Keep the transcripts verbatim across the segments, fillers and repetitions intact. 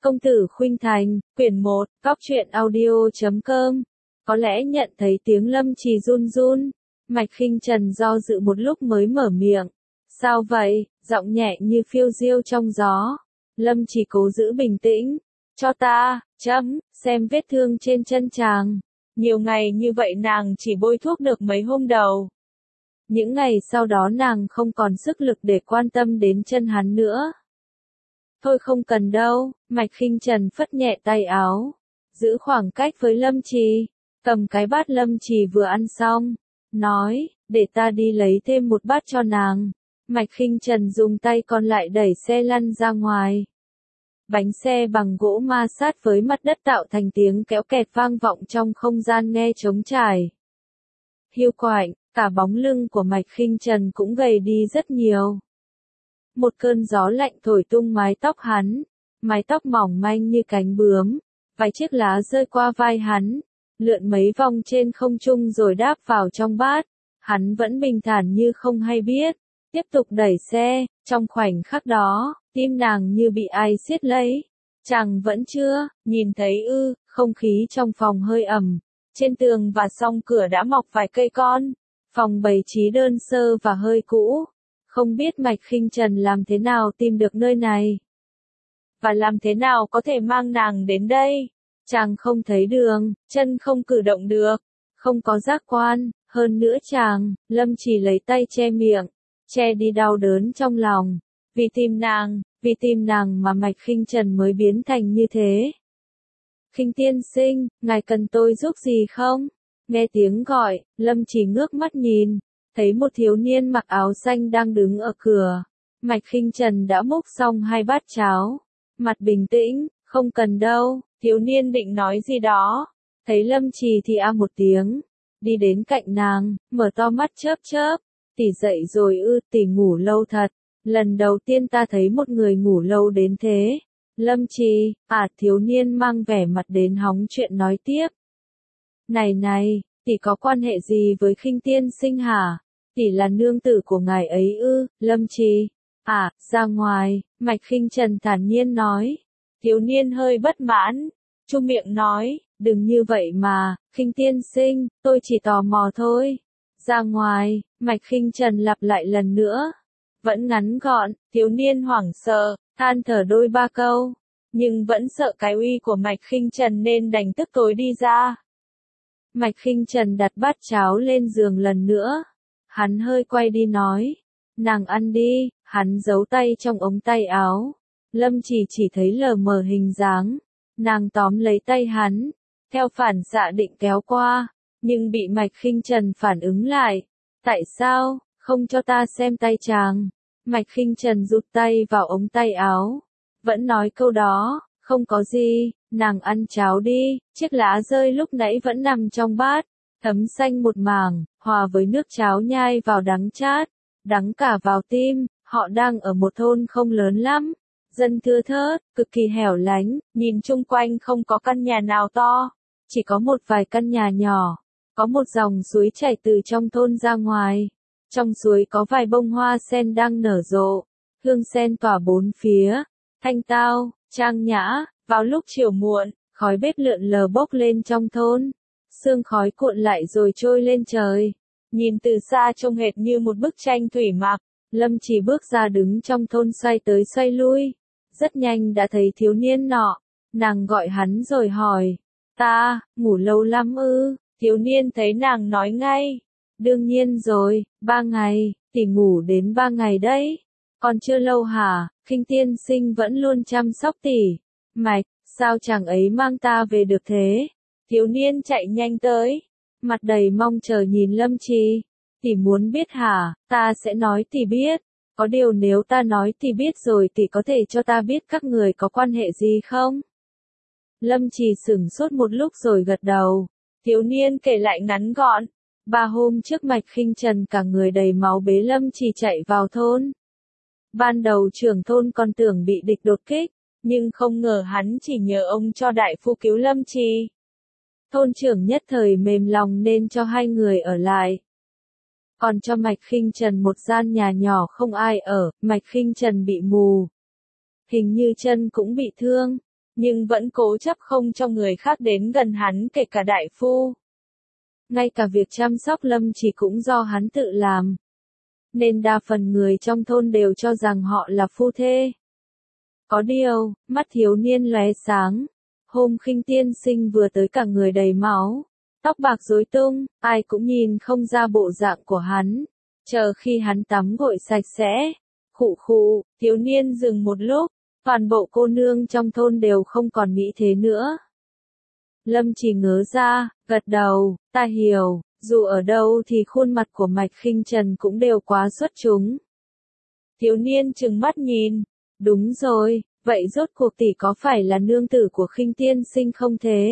Công tử Khuynh Thành, quyển một, góc truyện audio chấm com. Có lẽ nhận thấy tiếng Lâm Trì run run, Mạch Khinh Trần do dự một lúc mới mở miệng. Sao vậy? Giọng nhẹ như phiêu diêu trong gió. Lâm Trì cố giữ bình tĩnh. Cho ta, chấm, xem vết thương trên chân chàng. Nhiều ngày như vậy nàng chỉ bôi thuốc được mấy hôm đầu. Những ngày sau đó nàng không còn sức lực để quan tâm đến chân hắn nữa. Thôi không cần đâu, Mạch Khinh Trần phất nhẹ tay áo, giữ khoảng cách với Lâm Trì, cầm cái bát Lâm Trì vừa ăn xong, nói, để ta đi lấy thêm một bát cho nàng. Mạch Khinh Trần dùng tay còn lại đẩy xe lăn ra ngoài. Bánh xe bằng gỗ ma sát với mặt đất tạo thành tiếng kéo kẹt vang vọng trong không gian nghe trống trải. Hiu quạnh, cả bóng lưng của Mạch Khinh Trần cũng gầy đi rất nhiều. Một cơn gió lạnh thổi tung mái tóc hắn, mái tóc mỏng manh như cánh bướm, vài chiếc lá rơi qua vai hắn, lượn mấy vòng trên không trung rồi đáp vào trong bát. Hắn vẫn bình thản như không hay biết, tiếp tục đẩy xe. Trong khoảnh khắc đó, tim nàng như bị ai siết lấy. Chàng vẫn chưa nhìn thấy ư? Không khí trong phòng hơi ẩm, trên tường và song cửa đã mọc vài cây con. Phòng bày trí đơn sơ và hơi cũ. Không biết Mạch Khinh Trần làm thế nào tìm được nơi này, và làm thế nào có thể mang nàng đến đây. Chàng không thấy đường, chân không cử động được, không có giác quan, hơn nữa chàng, Lâm Trì lấy tay che miệng, che đi đau đớn trong lòng. Vì tìm nàng, vì tìm nàng mà Mạch Khinh Trần mới biến thành như thế. Khinh tiên sinh, ngài cần tôi giúp gì không? Nghe tiếng gọi, Lâm Trì ngước mắt nhìn. Thấy một thiếu niên mặc áo xanh đang đứng ở cửa. Mạch Khinh Trần đã múc xong hai bát cháo. Mặt bình tĩnh, không cần đâu. Thiếu niên định nói gì đó. Thấy Lâm Trì thì a một tiếng. Đi đến cạnh nàng, mở to mắt chớp chớp. Tỷ dậy rồi ư? Tỷ ngủ lâu thật. Lần đầu tiên ta thấy một người ngủ lâu đến thế. Lâm Trì, à, thiếu niên mang vẻ mặt đến hóng chuyện nói tiếp. Này này, tỷ có quan hệ gì với Khinh tiên sinh hả? Tỷ là nương tử của ngài ấy ư? Lâm Trì, à, ra ngoài. Mạch Khinh Trần thản nhiên nói. Thiếu niên hơi bất mãn, chu miệng nói, đừng như vậy mà, Khinh tiên sinh, tôi chỉ tò mò thôi. Ra ngoài. Mạch Khinh Trần lặp lại lần nữa. Vẫn ngắn gọn. Thiếu niên hoảng sợ, than thở đôi ba câu, nhưng vẫn sợ cái uy của Mạch Khinh Trần nên đành tức tối đi ra. Mạch Khinh Trần đặt bát cháo lên giường lần nữa. Hắn hơi quay đi nói, nàng ăn đi. Hắn giấu tay trong ống tay áo. Lâm Trì chỉ thấy lờ mờ hình dáng. Nàng tóm lấy tay hắn, theo phản xạ định kéo qua, nhưng bị Mạch Khinh Trần phản ứng lại. Tại sao, không cho ta xem tay chàng? Mạch Khinh Trần rụt tay vào ống tay áo, vẫn nói câu đó, không có gì, nàng ăn cháo đi. Chiếc lá rơi lúc nãy vẫn nằm trong bát, thấm xanh một mảng, hòa với nước cháo nhai vào đắng chát, đắng cả vào tim. Họ đang ở một thôn không lớn lắm, dân thưa thớt, cực kỳ hẻo lánh, nhìn chung quanh không có căn nhà nào to, chỉ có một vài căn nhà nhỏ. Có một dòng suối chảy từ trong thôn ra ngoài, trong suối có vài bông hoa sen đang nở rộ, hương sen tỏa bốn phía, thanh tao, trang nhã. Vào lúc chiều muộn, khói bếp lượn lờ bốc lên trong thôn, sương khói cuộn lại rồi trôi lên trời, nhìn từ xa trông hệt như một bức tranh thủy mặc. Lâm Trì bước ra đứng trong thôn xoay tới xoay lui, rất nhanh đã thấy thiếu niên nọ. Nàng gọi hắn rồi hỏi, ta, ngủ lâu lắm ư? Thiếu niên thấy nàng nói ngay, đương nhiên rồi, ba ngày, tỷ ngủ đến ba ngày đấy. Còn chưa lâu hả? Khinh tiên sinh vẫn luôn chăm sóc tỷ. Mạch, sao chàng ấy mang ta về được thế? Thiếu niên chạy nhanh tới, mặt đầy mong chờ nhìn Lâm Trì. Tỷ muốn biết hả? Ta sẽ nói tỷ biết. Có điều nếu ta nói tỷ biết rồi tỷ có thể cho ta biết các người có quan hệ gì không? Lâm Trì sửng sốt một lúc rồi gật đầu. Thiếu niên kể lại ngắn gọn. Ba hôm trước Mạch Khinh Trần cả người đầy máu bế Lâm Trì chạy vào thôn. Ban đầu trưởng thôn còn tưởng bị địch đột kích, nhưng không ngờ hắn chỉ nhờ ông cho đại phu cứu Lâm Trì. Thôn trưởng nhất thời mềm lòng nên cho hai người ở lại. Còn cho Mạch Khinh Trần một gian nhà nhỏ không ai ở. Mạch Khinh Trần bị mù, hình như chân cũng bị thương. nhưng vẫn cố chấp không cho người khác đến gần hắn, kể cả đại phu. Ngay cả việc chăm sóc Lâm Trì cũng do hắn tự làm. Nên đa phần người trong thôn đều cho rằng họ là phu thê. Có điều, mắt thiếu niên lóe sáng. Hôm Khinh Tiên Sinh vừa tới cả người đầy máu, tóc bạc rối tung, ai cũng nhìn không ra bộ dạng của hắn. Chờ khi hắn tắm gội sạch sẽ, khụ khụ, thiếu niên dừng một lúc, toàn bộ cô nương trong thôn đều không còn mỹ thế nữa. Lâm Trì ngớ ra, gật đầu, ta hiểu, dù ở đâu thì khuôn mặt của Mạch Khinh Trần cũng đều quá xuất chúng. Thiếu niên trừng mắt nhìn, đúng rồi, vậy rốt cuộc tỷ có phải là nương tử của Khinh Tiên Sinh không thế?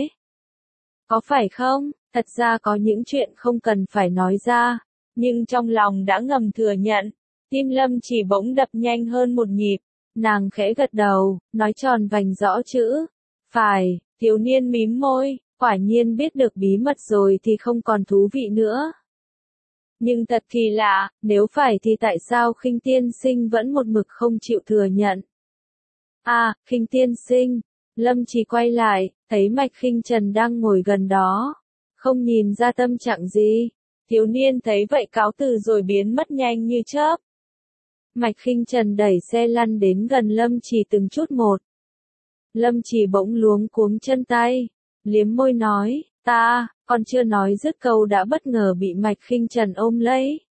Có phải không? Thật ra có những chuyện không cần phải nói ra, nhưng trong lòng đã ngầm thừa nhận. Tim Lâm Trì bỗng đập nhanh hơn một nhịp, nàng khẽ gật đầu, nói tròn vành rõ chữ. Phải, thiếu niên mím môi, quả nhiên biết được bí mật rồi thì không còn thú vị nữa. Nhưng thật kỳ lạ, nếu phải thì tại sao Khinh Tiên Sinh vẫn một mực không chịu thừa nhận? À, Khinh Tiên Sinh, Lâm Trì quay lại, thấy Mạch Khinh Trần đang ngồi gần đó, không nhìn ra tâm trạng gì. Thiếu niên thấy vậy cáo từ rồi biến mất nhanh như chớp. Mạch Khinh Trần đẩy xe lăn đến gần Lâm Trì từng chút một. Lâm Trì bỗng luống cuống chân tay, liếm môi nói, ta, còn chưa nói dứt câu đã bất ngờ bị Mạch Khinh Trần ôm lấy.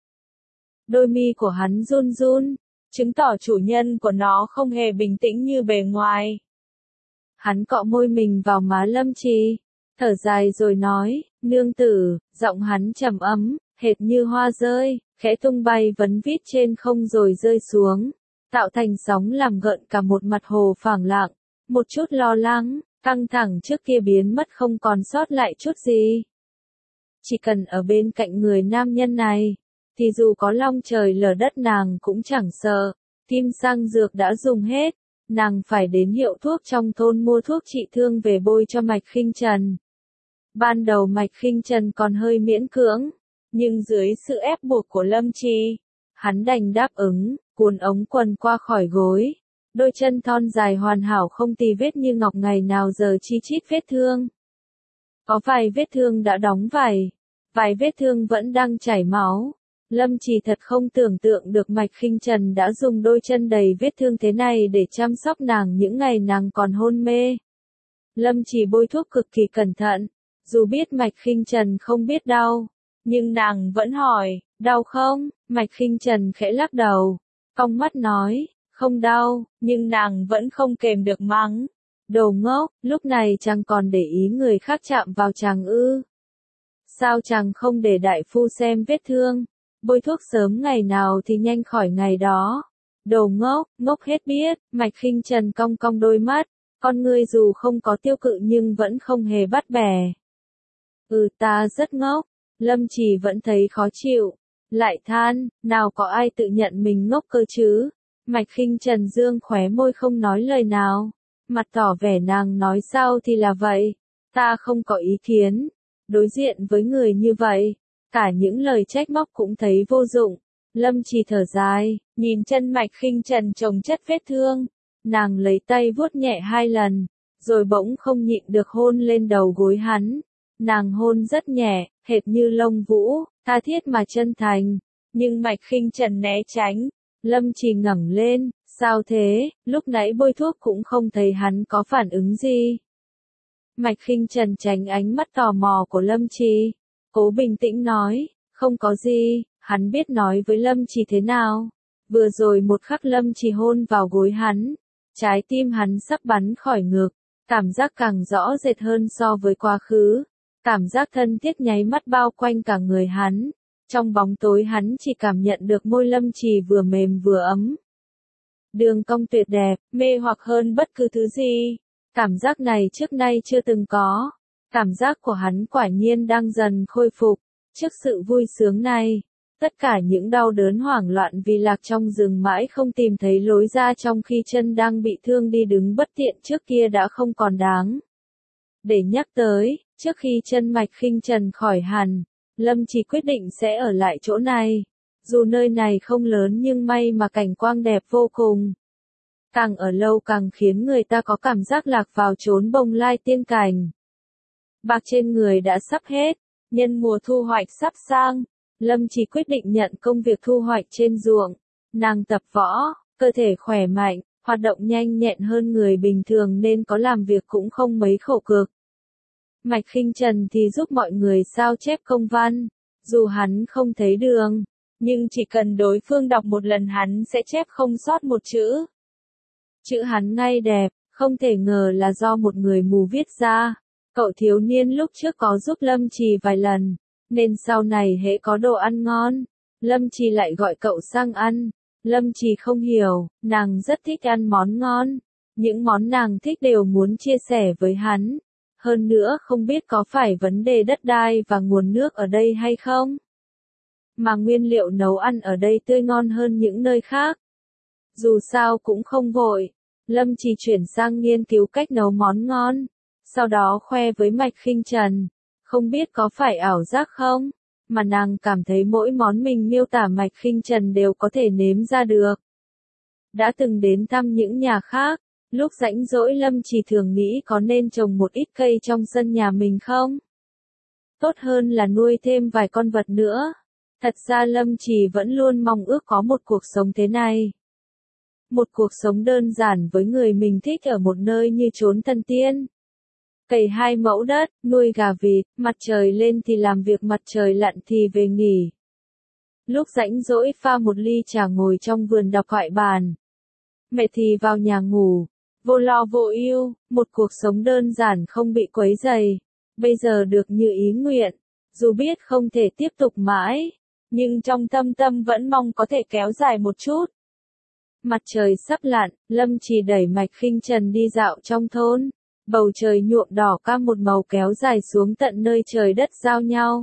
Đôi mi của hắn run run, chứng tỏ chủ nhân của nó không hề bình tĩnh như bề ngoài. Hắn cọ môi mình vào má Lâm Trì, thở dài rồi nói, nương tử, giọng hắn trầm ấm, hệt như hoa rơi, khẽ tung bay vấn vít trên không rồi rơi xuống, tạo thành sóng làm gợn cả một mặt hồ phẳng lặng, một chút lo lắng, căng thẳng trước kia biến mất không còn sót lại chút gì. Chỉ cần ở bên cạnh người nam nhân này, thì dù có long trời lở đất nàng cũng chẳng sợ, kim sang dược đã dùng hết, nàng phải đến hiệu thuốc trong thôn mua thuốc trị thương về bôi cho Mạch Khinh Trần. Ban đầu Mạch Khinh Trần còn hơi miễn cưỡng, nhưng dưới sự ép buộc của Lâm Trì, hắn đành đáp ứng, cuốn ống quần qua khỏi gối. Đôi chân thon dài hoàn hảo không tì vết như ngọc ngày nào giờ chi chít vết thương. Có vài vết thương đã đóng vải, vài vết thương vẫn đang chảy máu. Lâm Trì thật không tưởng tượng được Mạch Khinh Trần đã dùng đôi chân đầy vết thương thế này để chăm sóc nàng những ngày nàng còn hôn mê. Lâm Trì bôi thuốc cực kỳ cẩn thận, dù biết Mạch Khinh Trần không biết đau, nhưng nàng vẫn hỏi, đau không? Mạch Khinh Trần khẽ lắc đầu, cong mắt nói, không đau, nhưng nàng vẫn không kềm được mắng. Đồ ngốc, lúc này chàng còn để ý người khác chạm vào chàng ư? Sao chàng không để đại phu xem vết thương? Bôi thuốc sớm ngày nào thì nhanh khỏi ngày đó. Đồ ngốc, ngốc hết biết. Mạch Khinh Trần cong cong đôi mắt, con ngươi dù không có tiêu cự nhưng vẫn không hề bắt bẻ. Ừ, ta rất ngốc. Lâm Trì vẫn thấy khó chịu, lại than, nào có ai tự nhận mình ngốc cơ chứ? Mạch Khinh Trần dương khóe môi không nói lời nào, mặt tỏ vẻ nàng nói sao thì là vậy, ta không có ý kiến. Đối diện với người như vậy, cả những lời trách móc cũng thấy vô dụng. Lâm Trì thở dài, nhìn chân Mạch Khinh Trần chồng chất vết thương, nàng lấy tay vuốt nhẹ hai lần, rồi bỗng không nhịn được hôn lên đầu gối hắn. Nàng hôn rất nhẹ, hệt như lông vũ, tha thiết mà chân thành, nhưng Mạch Khinh Trần né tránh. Lâm Trì ngẩng lên, sao thế, lúc nãy bôi thuốc cũng không thấy hắn có phản ứng gì. Mạch Khinh Trần tránh ánh mắt tò mò của Lâm Trì, cố bình tĩnh nói, không có gì, hắn biết nói với Lâm Trì thế nào. Vừa rồi một khắc Lâm Trì hôn vào gối hắn, trái tim hắn sắp bắn khỏi ngực, cảm giác càng rõ rệt hơn so với quá khứ. Cảm giác thân thiết nháy mắt bao quanh cả người hắn. Trong bóng tối hắn chỉ cảm nhận được môi Lâm Trì vừa mềm vừa ấm. Đường cong tuyệt đẹp, mê hoặc hơn bất cứ thứ gì. Cảm giác này trước nay chưa từng có. Cảm giác của hắn quả nhiên đang dần khôi phục. Trước sự vui sướng này, tất cả những đau đớn hoảng loạn vì lạc trong rừng mãi không tìm thấy lối ra trong khi chân đang bị thương đi đứng bất tiện trước kia đã không còn đáng để nhắc tới. Trước khi chân Mạch Khinh Trần khỏi hẳn, Lâm Trì quyết định sẽ ở lại chỗ này. Dù nơi này không lớn nhưng may mà cảnh quang đẹp vô cùng. Càng ở lâu càng khiến người ta có cảm giác lạc vào chốn bồng lai tiên cảnh. Bạc trên người đã sắp hết, nhân mùa thu hoạch sắp sang, Lâm Chỉ quyết định nhận công việc thu hoạch trên ruộng. Nàng tập võ, cơ thể khỏe mạnh, hoạt động nhanh nhẹn hơn người bình thường nên có làm việc cũng không mấy khổ cực. Mạch Khinh Trần thì giúp mọi người sao chép công văn, dù hắn không thấy đường, nhưng chỉ cần đối phương đọc một lần hắn sẽ chép không sót một chữ. Chữ hắn ngay đẹp, không thể ngờ là do một người mù viết ra. Cậu thiếu niên lúc trước có giúp Lâm Trì vài lần, nên sau này hễ có đồ ăn ngon, Lâm Trì lại gọi cậu sang ăn. Lâm Trì không hiểu, nàng rất thích ăn món ngon, những món nàng thích đều muốn chia sẻ với hắn. Hơn nữa không biết có phải vấn đề đất đai và nguồn nước ở đây hay không? Mà nguyên liệu nấu ăn ở đây tươi ngon hơn những nơi khác. Dù sao cũng không vội, Lâm Trì chuyển sang nghiên cứu cách nấu món ngon, sau đó khoe với Mạch Khinh Trần. Không biết có phải ảo giác không, mà nàng cảm thấy mỗi món mình miêu tả Mạch Khinh Trần đều có thể nếm ra được. Đã từng đến thăm những nhà khác, lúc rảnh rỗi Lâm Chỉ thường nghĩ có nên trồng một ít cây trong sân nhà mình không? Tốt hơn là nuôi thêm vài con vật nữa. Thật ra Lâm Chỉ vẫn luôn mong ước có một cuộc sống thế này. Một cuộc sống đơn giản với người mình thích ở một nơi như chốn thần tiên. Cày hai mẫu đất, nuôi gà vịt, mặt trời lên thì làm việc, mặt trời lặn thì về nghỉ. Lúc rảnh rỗi pha một ly trà ngồi trong vườn đọc thoại bàn. Mẹ thì vào nhà ngủ, vô lo vô ưu, một cuộc sống đơn giản không bị quấy rầy. Bây giờ được như ý nguyện, dù biết không thể tiếp tục mãi, nhưng trong thâm tâm vẫn mong có thể kéo dài một chút. Mặt trời sắp lặn, Lâm Chỉ đẩy Mạch Khinh Trần đi dạo trong thôn. Bầu trời nhuộm đỏ cam một màu kéo dài xuống tận nơi trời đất giao nhau.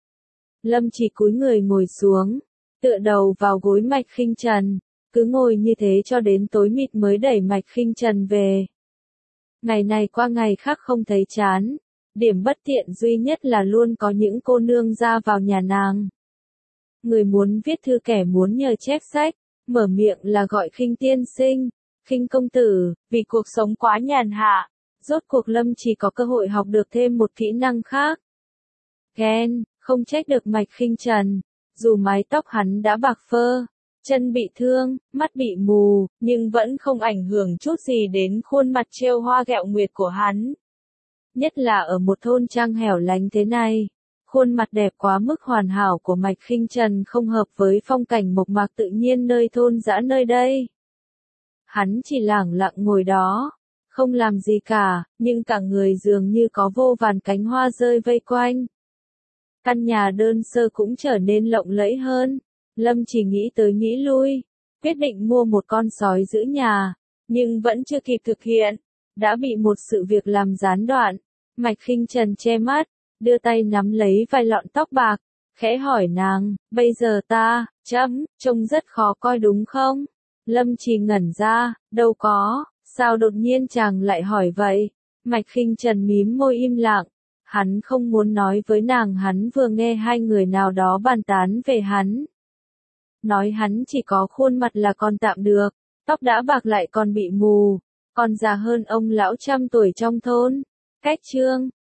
Lâm Chỉ cúi người ngồi xuống, tựa đầu vào gối Mạch Khinh Trần, cứ ngồi như thế cho đến tối mịt mới đẩy Mạch Khinh Trần về. Ngày này qua ngày khác không thấy chán, điểm bất tiện duy nhất là luôn có những cô nương ra vào nhà nàng. Người muốn viết thư, kẻ muốn nhờ chép sách, mở miệng là gọi Khinh tiên sinh, Khinh công tử, vì cuộc sống quá nhàn hạ. Rốt cuộc Lâm Chỉ có cơ hội học được thêm một kỹ năng khác. Ghen, không trách được Mạch Khinh Trần, dù mái tóc hắn đã bạc phơ, chân bị thương, mắt bị mù, nhưng vẫn không ảnh hưởng chút gì đến khuôn mặt trêu hoa ghẹo nguyệt của hắn. Nhất là ở một thôn trang hẻo lánh thế này, khuôn mặt đẹp quá mức hoàn hảo của Mạch Khinh Trần không hợp với phong cảnh mộc mạc tự nhiên nơi thôn dã nơi đây. Hắn chỉ lẳng lặng ngồi đó, không làm gì cả, nhưng cả người dường như có vô vàn cánh hoa rơi vây quanh. Căn nhà đơn sơ cũng trở nên lộng lẫy hơn. Lâm Chỉ nghĩ tới nghĩ lui, quyết định mua một con sói giữ nhà, nhưng vẫn chưa kịp thực hiện, đã bị một sự việc làm gián đoạn. Mạch Khinh Trần che mắt, đưa tay nắm lấy vài lọn tóc bạc, khẽ hỏi nàng, bây giờ ta, chấm, trông rất khó coi đúng không? Lâm Chỉ ngẩn ra, đâu có. Sao đột nhiên chàng lại hỏi vậy? Mạch Khinh Trần mím môi im lặng. Hắn không muốn nói với nàng hắn vừa nghe hai người nào đó bàn tán về hắn. Nói hắn chỉ có khuôn mặt là còn tạm được, tóc đã bạc lại còn bị mù, còn già hơn ông lão trăm tuổi trong thôn. Cách chương